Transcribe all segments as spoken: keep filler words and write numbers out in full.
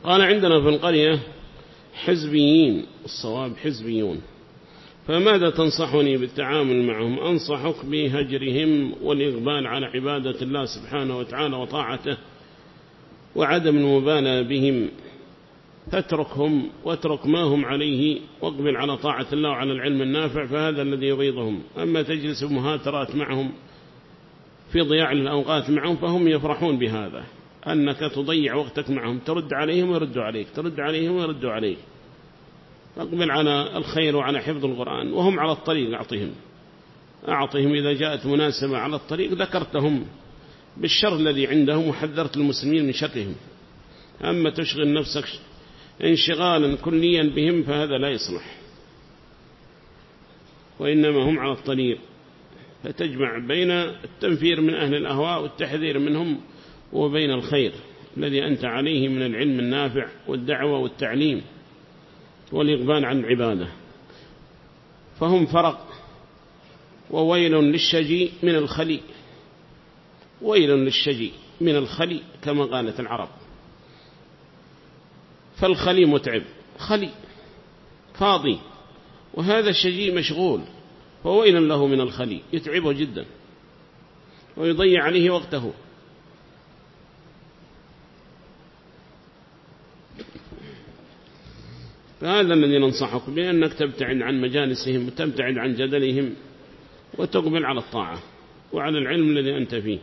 قال عندنا في القرية حزبيين، الصواب حزبيون، فماذا تنصحني بالتعامل معهم؟ أنصحك بهجرهم والإقبال على عبادة الله سبحانه وتعالى وطاعته وعدم المبالاة بهم، فاتركهم واترك ما هم عليه واقبل على طاعة الله وعلى العلم النافع، فهذا الذي يغيظهم. أما تجلس مهاترات معهم في ضياع الأوقات معهم فهم يفرحون بهذا، أنك تضيع وقتك معهم، ترد عليهم ويردوا عليك، ترد عليهم ويردوا عليك. أقبل على الخير وعلى حفظ القرآن، وهم على الطريق أعطهم أعطهم إذا جاءت مناسبة على الطريق ذكرتهم بالشر الذي عندهم وحذرت المسلمين من شرهم. أما تشغل نفسك انشغالا كليا بهم فهذا لا يصلح، وإنما هم على الطريق، فتجمع بين التنفير من أهل الأهواء والتحذير منهم وبين الخير الذي أنت عليه من العلم النافع والدعوة والتعليم والإقبال عن العبادة. فهم فرق، وويل للشجي من الخلي، ويل للشجي من الخلي كما قالت العرب. فالخلي متعب، خلي فاضي، وهذا الشجي مشغول، فويل له من الخلي، يتعبه جدا ويضيع عليه وقته. فهذا الذي ننصحك بأنك تبتعد عن مجالسهم وتبتعد عن جدلهم وتقبل على الطاعة وعلى العلم الذي أنت فيه.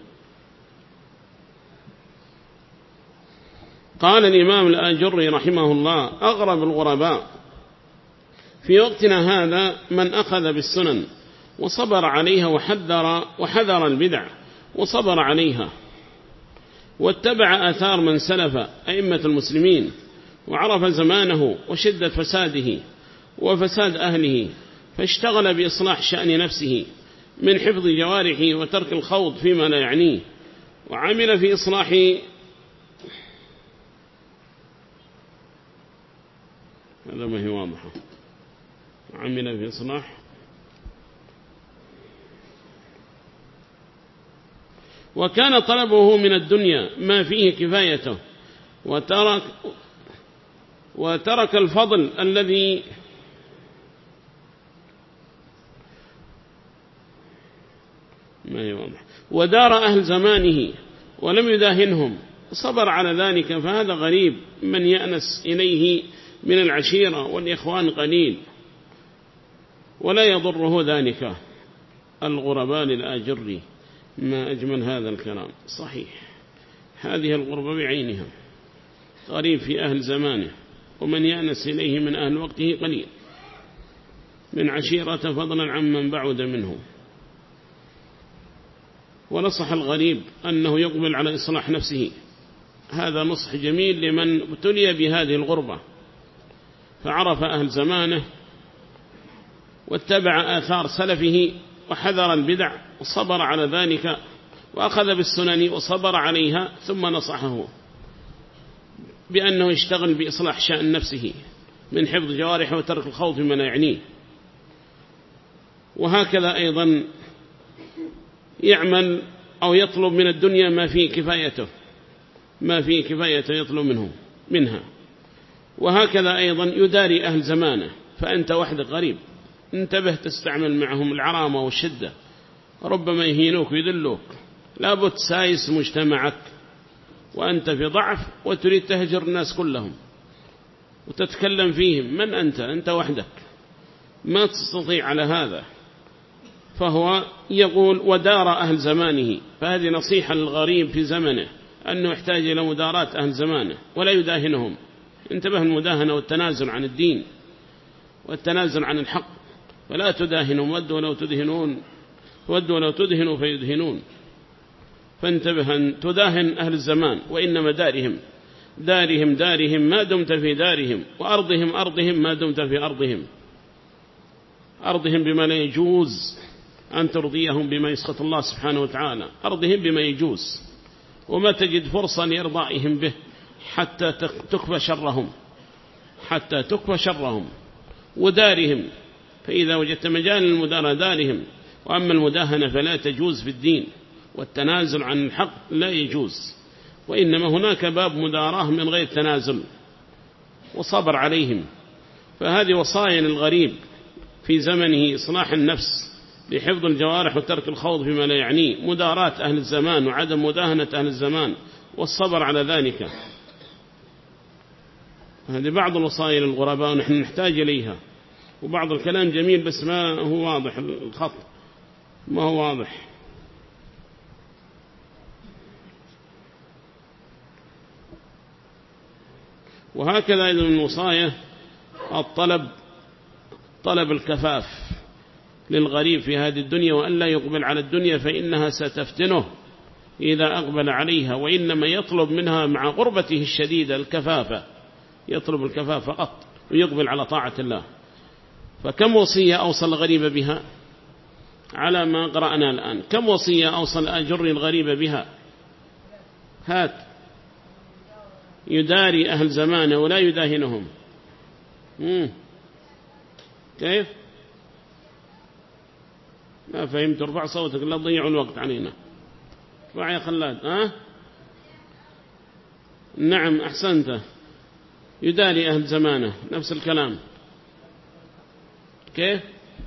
قال الإمام الآجري رحمه الله: أغرب الغرباء في وقتنا هذا من أخذ بالسنن وصبر عليها وحذر, وحذر البدع وصبر عليها، واتبع آثار من سلف أئمة المسلمين، وعرف زمانه وشدة فساده وفساد أهله، فاشتغل بإصلاح شأن نفسه من حفظ جوارحه وترك الخوض فيما لا يعنيه، وعمل في إصلاح هذا ما هي واضحة عمل في إصلاح وكان طلبه من الدنيا ما فيه كفايته، وترك وترك الفضل الذي ما هي واضح ودار أهل زمانه ولم يداهنهم، صبر على ذلك. فهذا غريب من يأنس إليه من العشيرة والإخوان قليل ولا يضره ذلك. الغرباء للآجري، ما أجمل هذا الكلام. صحيح، هذه الغربة بعينها، غريب في أهل زمانه، ومن يأنس إليه من أهل وقته قليل، من عشيرة فضلا عمن بعد منه. ونصح الغريب أنه يقبل على إصلاح نفسه، هذا نصح جميل لمن ابتلي بهذه الغربة، فعرف أهل زمانه واتبع آثار سلفه وحذر البدع وصبر على ذلك، وأخذ بالسنن وصبر عليها، ثم نصحه بأنه يشتغل بإصلاح شأن نفسه من حفظ جوارحه وترك الخوض فيما لا يعنيه. وهكذا أيضا يعمل أو يطلب من الدنيا ما فيه كفايته، ما فيه كفايته يطلب منه منها. وهكذا أيضا يداري أهل زمانه، فأنت وحدك غريب، انتبه تستعمل معهم العرامة والشدة، ربما يهينوك ويذلوك. لابد سايس مجتمعك وأنت في ضعف وتريد تهجر الناس كلهم وتتكلم فيهم. من أنت؟ أنت وحدك، ما تستطيع على هذا. فهو يقول ودار أهل زمانه، فهذه نصيحة للغريب في زمنه أنه يحتاج إلى مداراة أهل زمانه ولا يداهنهم. انتبه المداهنة والتنازل عن الدين والتنازل عن الحق، فلا تداهنهم. ودوا لو تدهنون ودوا لو تدهنوا فيدهنون. فانتبه أن تداهن أهل الزمان، وإنما دارهم دارهم دارهم ما دمت في دارهم، وأرضهم أرضهم ما دمت في أرضهم. أرضهم بما لا يجوز أن ترضيهم بما يسخط الله سبحانه وتعالى، أرضهم بما يجوز، وما تجد فرصة لإرضائهم به حتى تكفى شرهم حتى تكفى شرهم ودارهم. فإذا وجدت مجال المدارة دارهم. وأما المداهنة فلا تجوز في الدين، والتنازل عن الحق لا يجوز، وإنما هناك باب مداراه من غير تنازل، وصبر عليهم. فهذه وصايا للغريب في زمنه: إصلاح النفس بحفظ الجوارح وترك الخوض فيما لا يعنيه، مداراة أهل الزمان وعدم مداهنة أهل الزمان والصبر على ذلك. هذه بعض الوصايا للغرباء ونحن نحتاج إليها. وبعض الكلام جميل بس ما هو واضح، الخط ما هو واضح. وهكذا أيضا من الوصايا الطلب، طلب الكفاف للغريب في هذه الدنيا، وأن لا يقبل على الدنيا فإنها ستفتنه إذا أقبل عليها، وإنما يطلب منها مع غربته الشديدة الكفافة، يطلب الكفاف فقط ويقبل على طاعة الله. فكم وصية أوصل الغريب بها على ما قرأنا الآن؟ كم وصية أوصل أجر الغريب بها؟ هات: يداري أهل زمانه ولا يداهنهم. مم. كيف؟ ما فهمت. ارفع صوتك لا تضيعوا الوقت علينا. ارفع يا خلاد. أه؟ نعم أحسنت. يداري أهل زمانه، نفس الكلام. كيف؟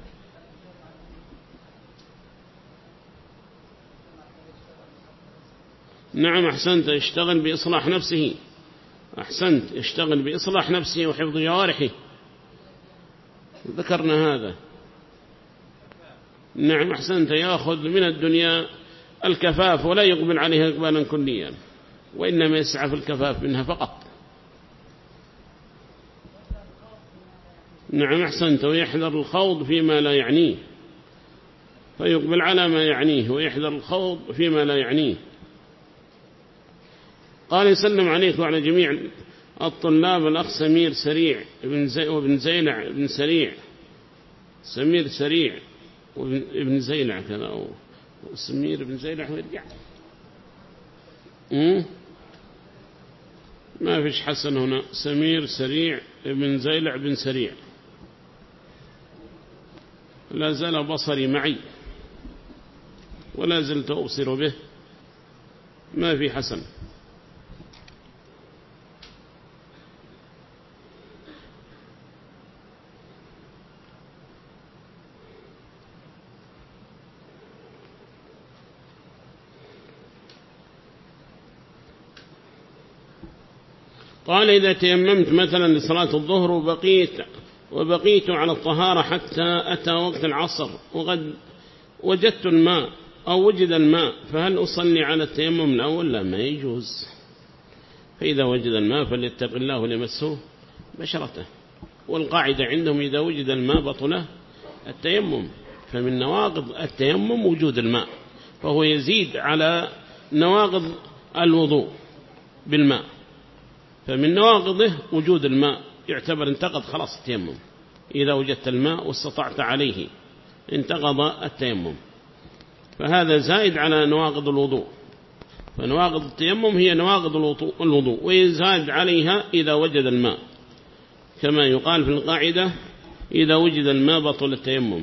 نعم أحسنت. يشتغل بإصلاح نفسه. أحسنت. يشتغل بإصلاح نفسه وحفظ جوارحه، ذكرنا هذا. نعم أحسنت. يأخذ من الدنيا الكفاف ولا يقبل عليها إقبالا كليا، وإنما يسعى في الكفاف منها فقط. نعم أحسنت. ويحذر الخوض فيما لا يعنيه، فيقبل على ما يعنيه ويحذر الخوض فيما لا يعنيه. قال: يسلم عليك وعلى جميع الطلاب الأخ سمير سريع ابن زي وابن زيلع ابن سريع، سمير سريع وابن زيلع كذا، أو سمير ابن زيلع ويرجع. ما فيش حسن هنا. سمير سريع ابن زيلع ابن سريع. لا زال بصري معي ولا زلت أبصر به، ما في حسن. قال: إذا تيممت مثلا لصلاة الظهر وبقيت, وبقيت على الطهارة حتى أتى وقت العصر وقد وجدت الماء أو وجد الماء، فهل أصلي على التيمم الأول؟ لا، ما يجوز. فإذا وجد الماء فليتق الله وليمسه بشرته. والقاعدة عندهم: إذا وجد الماء بطل التيمم. فمن نواقض التيمم وجود الماء، فهو يزيد على نواقض الوضوء بالماء. فمن نواقضه وجود الماء، يعتبر انتقض خلاص التيمم. إذا وجدت الماء واستطعت عليه انتقض التيمم، فهذا زائد على نواقض الوضوء. فنواقض التيمم هي نواقض الوضوء، ويزاد عليها إذا وجد الماء، كما يقال في القاعدة: إذا وجد الماء بطل التيمم.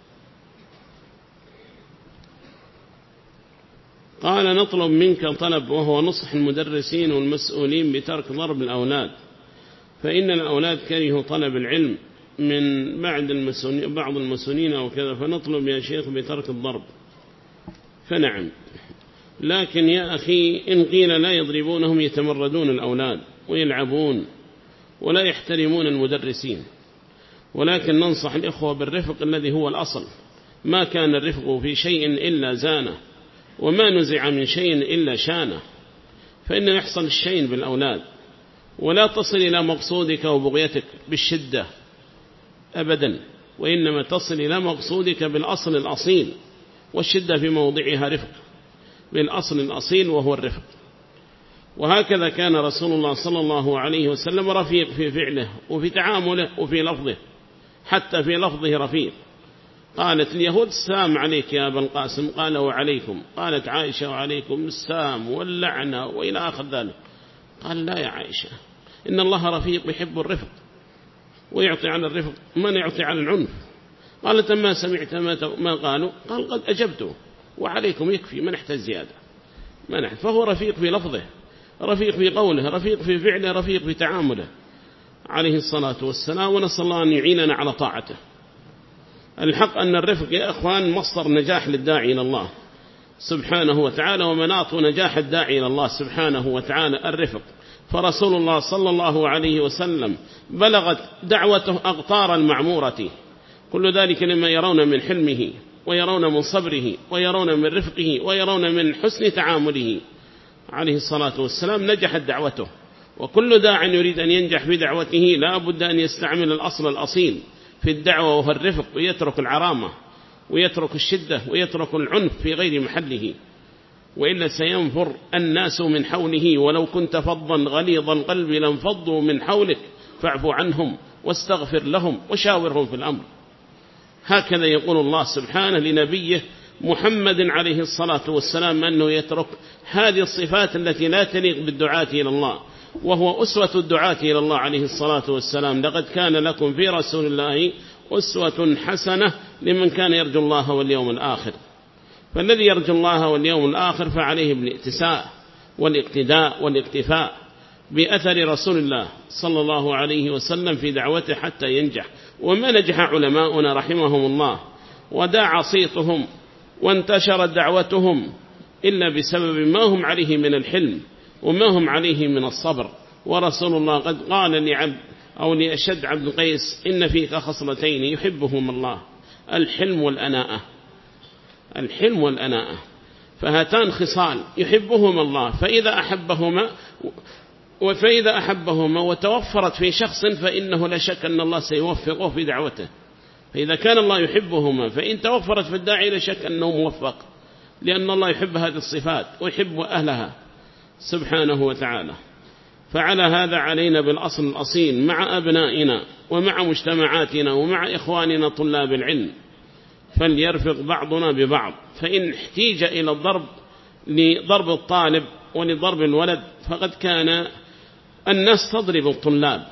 قال: نطلب منك طلب، وهو نصح المدرسين والمسؤولين بترك ضرب الأولاد، فإن الأولاد كرهوا طلب العلم من بعد المسؤولين بعض المسؤولين أو كذا، فنطلب يا شيخ بترك الضرب. فنعم، لكن يا أخي إن قيل لا يضربونهم يتمردون الأولاد ويلعبون ولا يحترمون المدرسين. ولكن ننصح الإخوة بالرفق الذي هو الأصل. ما كان الرفق في شيء إلا زانه، وما نزع من شيء إلا شانه. فإن يحصل الشيء بالأولاد، ولا تصل إلى مقصودك وبغيتك بالشدة أبدا، وإنما تصل إلى مقصودك بالأصل الأصيل، والشدة في موضعها رفق بالأصل الأصيل وهو الرفق. وهكذا كان رسول الله صلى الله عليه وسلم رفيق في فعله وفي تعامله وفي لفظه، حتى في لفظه رفيق. قالت اليهود: السلام عليك يا أبا القاسم، قال: وعليكم. قالت عائشة: وعليكم السلام واللعنة وإلى آخر ذلك. قال: لا يا عائشة، إن الله رفيق يحب الرفق ويعطي على الرفق من يعطي على العنف. قالت: ما سمعت ما قالوا؟ قال: قد أجبته، وعليكم يكفي، ما نحتاج زيادة، ما نحتاج. فهو رفيق في لفظه، رفيق في قوله، رفيق في فعله، رفيق في تعامله. عليه الصلاة والسلام، ونسأل الله أن يعيننا على طاعته. الحق أن الرفق يا أخوان مصدر نجاح للداعي إلى الله سبحانه وتعالى، ومناط نجاح الداعي إلى الله سبحانه وتعالى الرفق. فرسول الله صلى الله عليه وسلم بلغت دعوته أقطار المعمورة، كل ذلك لما يرون من حلمه ويرون من صبره ويرون من رفقه ويرون من حسن تعامله عليه الصلاة والسلام. نجحت دعوته، وكل داع يريد أن ينجح في دعوته لا بد أن يستعمل الأصل الأصيل في الدعوة وهو الرفق، ويترك العرامة ويترك الشدة ويترك العنف في غير محله، وإلا سينفر الناس من حوله. ولو كنت فظا غليظ القلب لانفضوا من حولك فاعف عنهم واستغفر لهم وشاورهم في الأمر. هكذا يقول الله سبحانه لنبيه محمد عليه الصلاة والسلام، أنه يترك هذه الصفات التي لا تليق بالدعاة إلى الله، وهو أسوة الدعاة إلى الله عليه الصلاة والسلام. لقد كان لكم في رسول الله أسوة حسنة لمن كان يرجو الله واليوم الآخر. فالذي يرجو الله واليوم الآخر فعليه بالائتساء والاقتداء والاقتفاء بأثر رسول الله صلى الله عليه وسلم في دعوته حتى ينجح. وما نجح علماؤنا رحمهم الله وداع صيتهم وانتشرت دعوتهم إلا بسبب ما هم عليه من الحلم وما هم عليه من الصبر. ورسول الله قد قال لعبد أو لأشد عبد القيس إن فيك خصلتين يحبهم الله، الحلم والأناءة. الحلم والأناءة فهاتان خصال يحبهما الله، فإذا أحبهما وفإذا أحبهما وتوفرت في شخص فإنه لا شك أن الله سيوفقه في دعوته. فإذا كان الله يحبهما فإن توفرت في الداعي لا شك أنه موفق، لأن الله يحب هذه الصفات ويحب أهلها سبحانه وتعالى. فعلى هذا علينا بالأصل الأصيل مع أبنائنا ومع مجتمعاتنا ومع إخواننا طلاب العلم، فليرفق بعضنا ببعض. فإن احتيج إلى الضرب لضرب الطالب ولضرب الولد فقد كان الناس تضرب الطلاب،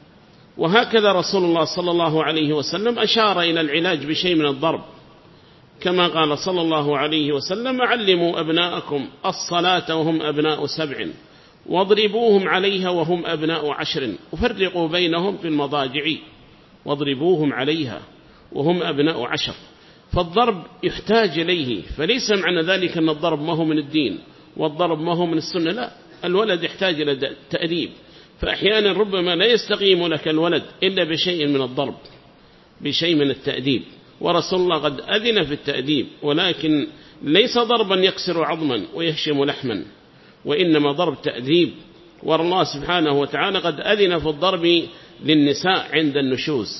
وهكذا رسول الله صلى الله عليه وسلم أشار إلى العلاج بشيء من الضرب، كما قال صلى الله عليه وسلم علموا أبناءكم الصلاة وهم أبناء سبع واضربوهم عليها وهم أبناء عشر وفرقوا بينهم في المضاجع واضربوهم عليها وهم أبناء عشر. فالضرب يحتاج إليه، فليس معنى ذلك أن الضرب ما هو من الدين والضرب ما هو من السنة، لا، الولد يحتاج إلى تأديب. فأحيانا ربما لا يستقيم لك الولد إلا بشيء من الضرب، بشيء من التأديب. ورسول الله قد أذن في التأديب، ولكن ليس ضربا يكسر عظما ويهشم لحما، وإنما ضرب تأديب. والله سبحانه وتعالى قد أذن في الضرب للنساء عند النشوز،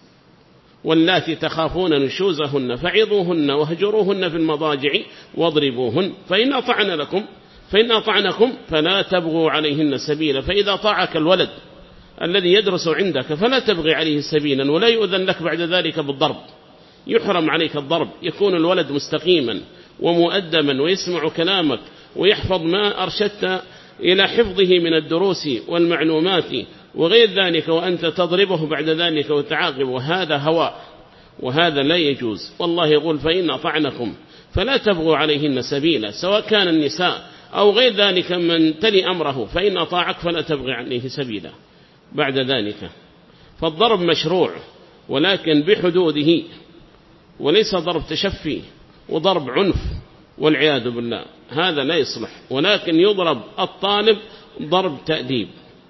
واللاتي تخافون نشوزهن فعظوهن واهجروهن في المضاجع واضربوهن فإن أطعن لكم فإن أطعنكم فلا تبغوا عليهن سبيلا. فإذا طاعك الولد الذي يدرس عندك فلا تبغي عليه سبيلا، ولا يؤذن لك بعد ذلك بالضرب، يحرم عليك الضرب. يكون الولد مستقيما ومؤدبا ويسمع كلامك ويحفظ ما أرشدت إلى حفظه من الدروس والمعلومات وغير ذلك، وأنت تضربه بعد ذلك وتعاقب، وهذا هواء وهذا لا يجوز. والله يقول فإن أطعنكم فلا تبغوا عليهن سبيلا، سواء كان النساء أو غير ذلك من تلي أمره، فإن أطاعك فلا تبغي عليه سبيلا بعد ذلك. فالضرب مشروع ولكن بحدوده، وليس ضرب تشفي وضرب عنف والعياذ بالله، هذا لا يصلح. ولكن يضرب الطالب ضرب تأديب،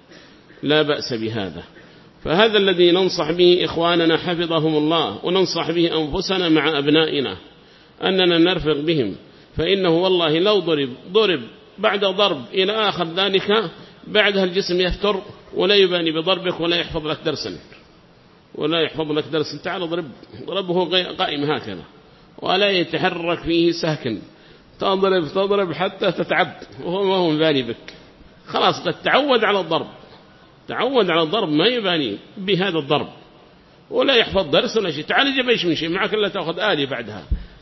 لا بأس بهذا. فهذا الذي ننصح به إخواننا حفظهم الله، وننصح به أنفسنا مع أبنائنا، أننا نرفق بهم. فإنه والله لو ضرب ضرب بعد ضرب إلى آخر ذلك بعدها الجسم يفتر ولا يباني بضربك ولا يحفظ لك درسا ولا يحفظ لك درسا. تعال ضرب ضربه قائم هكذا ولا يتحرك فيه ساكن، تضرب تضرب حتى تتعب وهو ما هو مباني بك، خلاص قد تعود على الضرب، تعود على الضرب ما يباني بهذا الضرب ولا يحفظ درس ولا شيء. تعال جب ايش من شيء معك إلا تأخذ آلي بعدها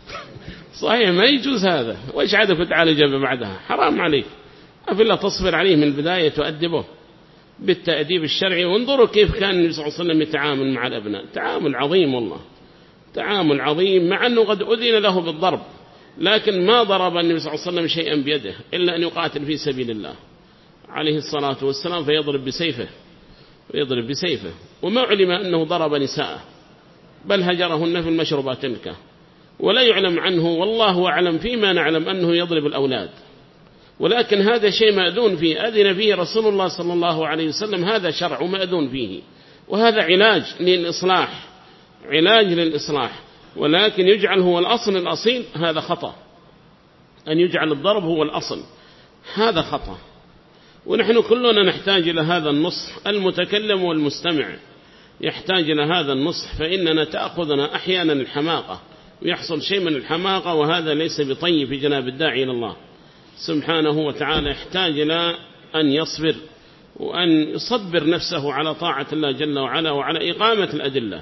صحيح ما يجوز هذا. وإيش عادك تعال جب بعدها؟ حرام عليك. أفلا تصبر عليه من البداية تؤدبه بالتأديب الشرعي. وانظروا كيف كان النبي صلى الله عليه وسلم يتعامل مع الأبناء، تعامل عظيم والله، تعامل عظيم، مع أنه قد أذن له بالضرب، لكن ما ضرب النبي صلى الله عليه وسلم شيئا بيده إلا أن يقاتل في سبيل الله عليه الصلاة والسلام فيضرب بسيفه. ويضرب بسيفه، وما علم أنه ضرب نساءه بل هجرهن في المشروبات تلك، ولا يعلم عنه والله أعلم فيما نعلم أنه يضرب الأولاد، ولكن هذا شيء مأذون فيه، أذن فيه رسول الله صلى الله عليه وسلم، هذا شرع مأذون فيه، وهذا علاج للإصلاح، علاج للإصلاح، ولكن يجعل هو الأصل الأصيل هذا خطأ، أن يجعل الضرب هو الأصل هذا خطأ. ونحن كلنا نحتاج إلى هذا النصح، المتكلم والمستمع يحتاج إلى هذا النصح، فإننا تأخذنا أحيانا الحماقة ويحصل شيء من الحماقة، وهذا ليس بطيب في جناب الداعي إلى الله سبحانه وتعالى، يحتاج إلى أن يصبر وأن يصبر نفسه على طاعة الله جل وعلا وعلى إقامة الأدلة.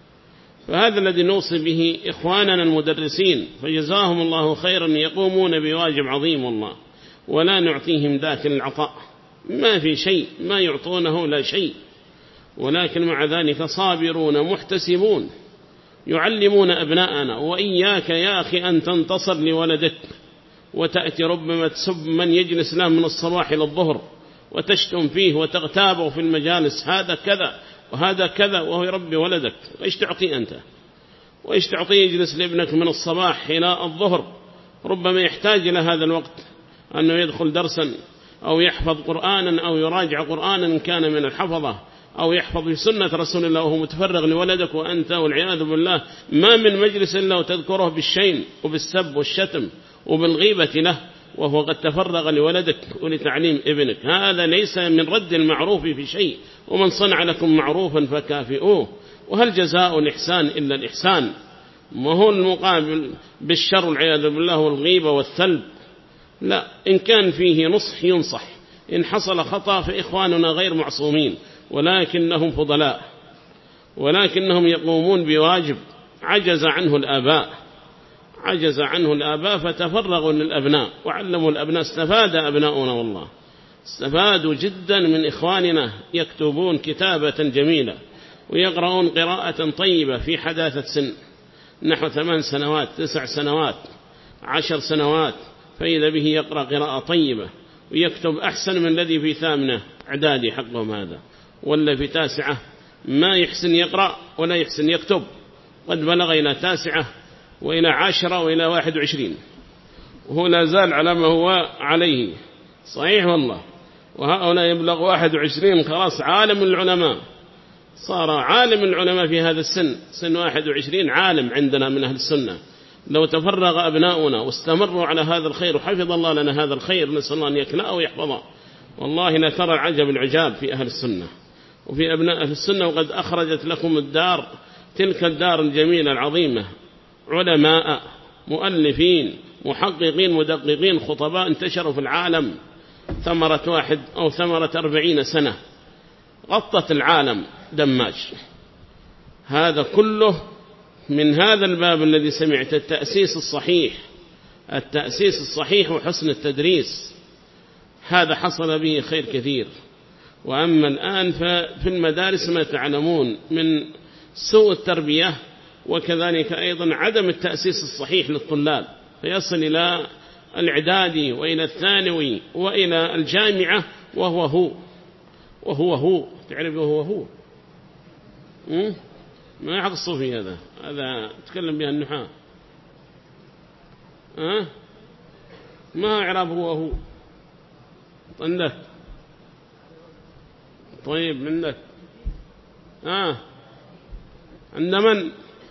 فهذا الذي نوصي به إخواننا المدرسين، فجزاهم الله خيرا، يقومون بواجب عظيم والله، ولا نعطيهم ذاك العطاء، ما في شيء ما يعطونه لا شيء، ولكن مع ذلك صابرون محتسبون يعلمون أبناءنا. وإياك يا أخي أن تنتصر لولدك وتأتي ربما تسب من يجلس له من الصباح إلى الظهر وتشتم فيه وتغتابه في المجالس، هذا كذا وهذا كذا، وهو يربي ولدك، وإيش تعطيه أنت؟ وإيش تعطيه يجلس لابنك من الصباح إلى الظهر؟ ربما يحتاج إلى هذا الوقت أنه يدخل درسا أو يحفظ قرآنا أو يراجع قرآنا إن كان من الحفظة، أو يحفظ سنة رسول الله وهو متفرغ لولدك، وأنت والعياذ بالله ما من مجلس إلا وتذكره بالشين وبالسب والشتم وبالغيبة له، وهو قد تفرغ لولدك ولتعليم ابنك. هذا ليس من رد المعروف في شيء، ومن صنع لكم معروفا فكافئوه، وهل جزاء الإحسان إلا الإحسان؟ ما هو المقابل بالشر والعياذ بالله والغيبة والثلب، لا، إن كان فيه نصح ينصح، إن حصل خطأ فإخواننا غير معصومين، ولكنهم فضلاء، ولكنهم يقومون بواجب عجز عنه الآباء، عجز عنه الآباء فتفرغوا للأبناء وعلموا الأبناء. استفاد أبناؤنا والله، استفادوا جدا من إخواننا، يكتبون كتابة جميلة ويقرؤون قراءة طيبة في حداثة سن، نحو ثمان سنوات تسع سنوات عشر سنوات، فإذا به يقرأ قراءة طيبة ويكتب أحسن من الذي في ثامنة إعدادي حقهم هذا، ولا في تاسعة ما يحسن يقرأ ولا يحسن يكتب، قد بلغ إلى تاسعة وإلى عشرة وإلى واحد وعشرين، وهو لا زال على ما هو عليه، صحيح والله. وهؤلاء يبلغ واحد وعشرين خلاص عالم العلماء، صار عالم العلماء في هذا السن، سن واحد وعشرين عالم عندنا من أهل السنة. لو تفرغ أبناؤنا واستمروا على هذا الخير وحفظ الله لنا هذا الخير، نسأل الله أن يكلأه ويحفظه، والله لا ترى العجب العجاب في أهل السنة وفي أبناء أهل السنة. وقد أخرجت لكم الدار، تلك الدار الجميلة العظيمة، علماء مؤلفين محققين مدققين خطباء انتشروا في العالم، ثمرة واحد أو ثمرة أربعين سنة غطت العالم دماج. هذا كله من هذا الباب الذي سمعت، التأسيس الصحيح، التأسيس الصحيح وحسن التدريس، هذا حصل به خير كثير. وأما الآن ففي المدارس ما تعلمون من سوء التربية، وكذلك أيضا عدم التأسيس الصحيح للطلاب، فيصل إلى الإعدادي وإلى الثانوي وإلى الجامعة وهو هو وهو هو تعرف وهو هو م? ما يحق الصوفي هذا، هذا تكلم بها النحاة، أه؟ ما إعراب هو هو عندك؟ طيب عندك آه عند من؟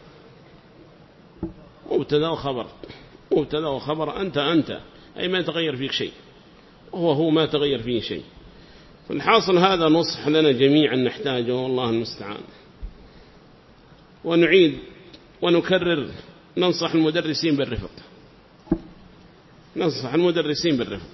مبتدا وخبر، مبتدا وخبر، أنت أنت أي ما يتغير فيك شيء، هو هو ما تغير فيه شيء. فالحاصل هذا نصح لنا جميعا نحتاجه، والله المستعان. ونعيد ونكرر، ننصح المدرسين بالرفق، ننصح المدرسين بالرفق،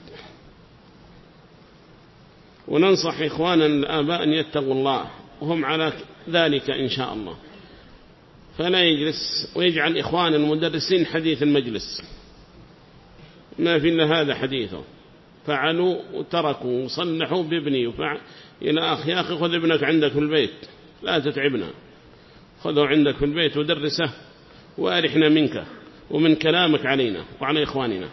وننصح إخواننا الآباء أن يتقوا الله، وهم على ذلك إن شاء الله، فلا يجلس ويجعل إخوان المدرسين حديث المجلس، ما في إلا هذا حديثه، فعلوا وتركوا وصلحوا بابني وفعل إلى أخ، يا أخي خذ ابنك عندك في البيت لا تتعبنا، خذه عندك في البيت ودرسه وأرحنا منك ومن كلامك علينا وعلى إخواننا.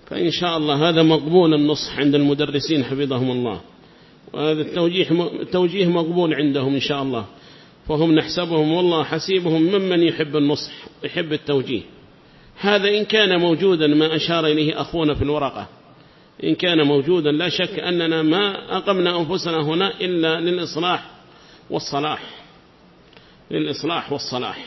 فإن شاء الله هذا مقبول النصح عند المدرسين حفظهم الله، وهذا التوجيه توجيه مقبول عندهم إن شاء الله، فهم نحسبهم والله حسيبهم ممن يحب النصح يحب التوجيه. هذا إن كان موجودا ما أشار إليه أخونا في الورقة، إن كان موجودا لا شك أننا ما أقمنا أنفسنا هنا إلا للإصلاح والصلاح، للإصلاح والصلاح.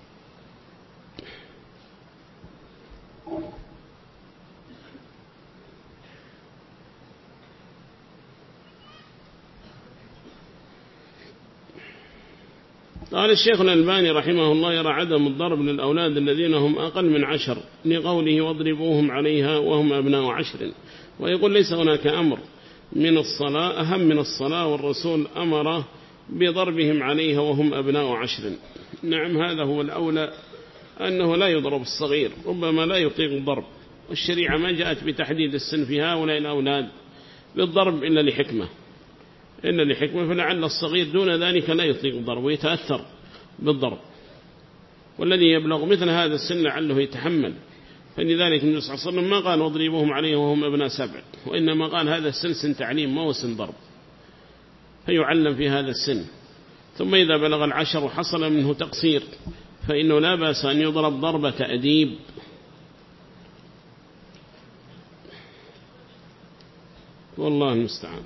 قال الشيخ الألباني رحمه الله يرى عدم الضرب للأولاد الذين هم أقل من عشر لقوله واضربوهم عليها وهم أبناء عشر، ويقول ليس هناك أمر من الصلاة أهم من الصلاة، والرسول أمر بضربهم عليها وهم أبناء عشر. نعم هذا هو الأولى، أنه لا يضرب الصغير، ربما لا يطيق الضرب، والشريعة ما جاءت بتحديد السن في هؤلاء الأولاد بالضرب إلا لحكمة إلا لحكمة فلعل الصغير دون ذلك لا يطيق الضرب ويتأثر بالضرب، والذي يبلغ مثل هذا السن لعله يتحمل. فلذلك النبي صلى الله عليه وسلم ما قال واضربوهم عليه وهم أبناء سبع، وإنما قال هذا السن سن تعليم ما هو سن ضرب، فيعلم في هذا السن. ثم إذا بلغ العشر وحصل منه تقصير فإنه لا بأس أن يضرب ضربة تأديب. والله المستعان.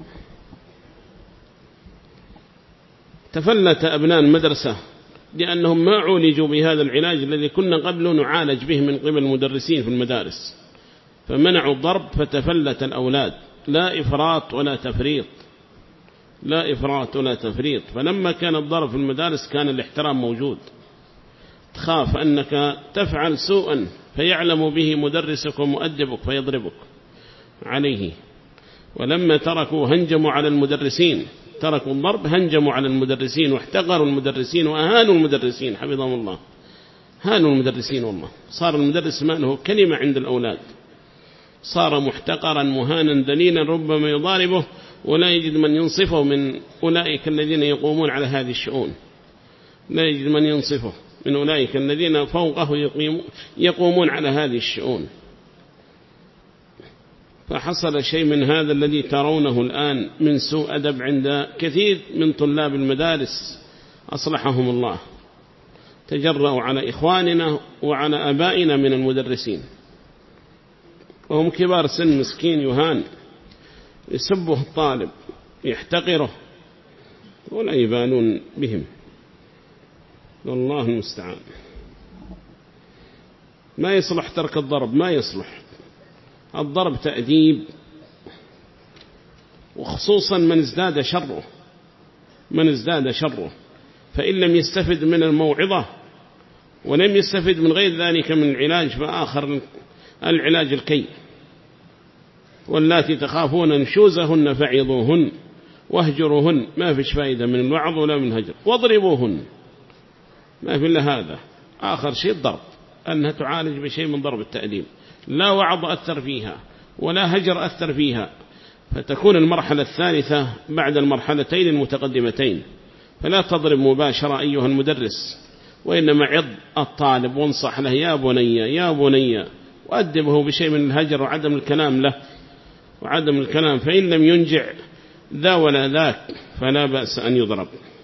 تفلت أبناء المدرسة لأنهم ما عولجوا بهذا العلاج الذي كنا قبل نعالج به من قبل المدرسين في المدارس، فمنعوا الضرب فتفلت الأولاد، لا إفراط ولا تفريط، لا إفراط ولا تفريط. فلما كان الضرب في المدارس كان الاحترام موجود، تخاف أنك تفعل سوءا فيعلم به مدرسك ومؤدبك فيضربك عليه. ولما تركوا هنجموا على المدرسين، تركوا الضرب هنجموا على المدرسين واحتقروا المدرسين وأهانوا المدرسين حفظهم الله، هانوا المدرسين والله. صار المدرس ما له كلمة عند الأولاد، صار محتقرا مهانا ذليلا، ربما يضاربه ولا يجد من ينصفه من أولئك الذين يقومون على هذه الشؤون، لا يجد من ينصفه من أولئك الذين فوقه يقومون على هذه الشؤون. فحصل شيء من هذا الذي ترونه الآن من سوء أدب عند كثير من طلاب المدارس أصلحهم الله، تجرأوا على إخواننا وعلى أبائنا من المدرسين، وهم كبار سن مسكين يهان، يسبه الطالب يحتقره ولا يبالون بهم، والله المستعان. ما يصلح ترك الضرب، ما يصلح الضرب تأديب، وخصوصا من ازداد شره، من ازداد شره. فإن لم يستفد من الموعظة ولم يستفد من غير ذلك من العلاج فآخر العلاج الكي. واللاتي تخافون نشوزهن فعظوهن واهجروهن، ما فيش فائدة من الوعظ ولا من الهجر، واضربوهن، ما في إلا هذا. آخر شيء الضرب، أنها تعالج بشيء من ضرب التأديب، لا وعظ أثر فيها ولا هجر أثر فيها، فتكون المرحلة الثالثة بعد المرحلتين المتقدمتين. فلا تضرب مباشرة أيها المدرس، وإنما عض الطالب وانصح له يا بني يا بني، وأدبه بشيء من الهجر وعدم الكلام له وعدم الكلام. فإن لم ينجع ذا ولا ذاك فلا بأس أن يضرب.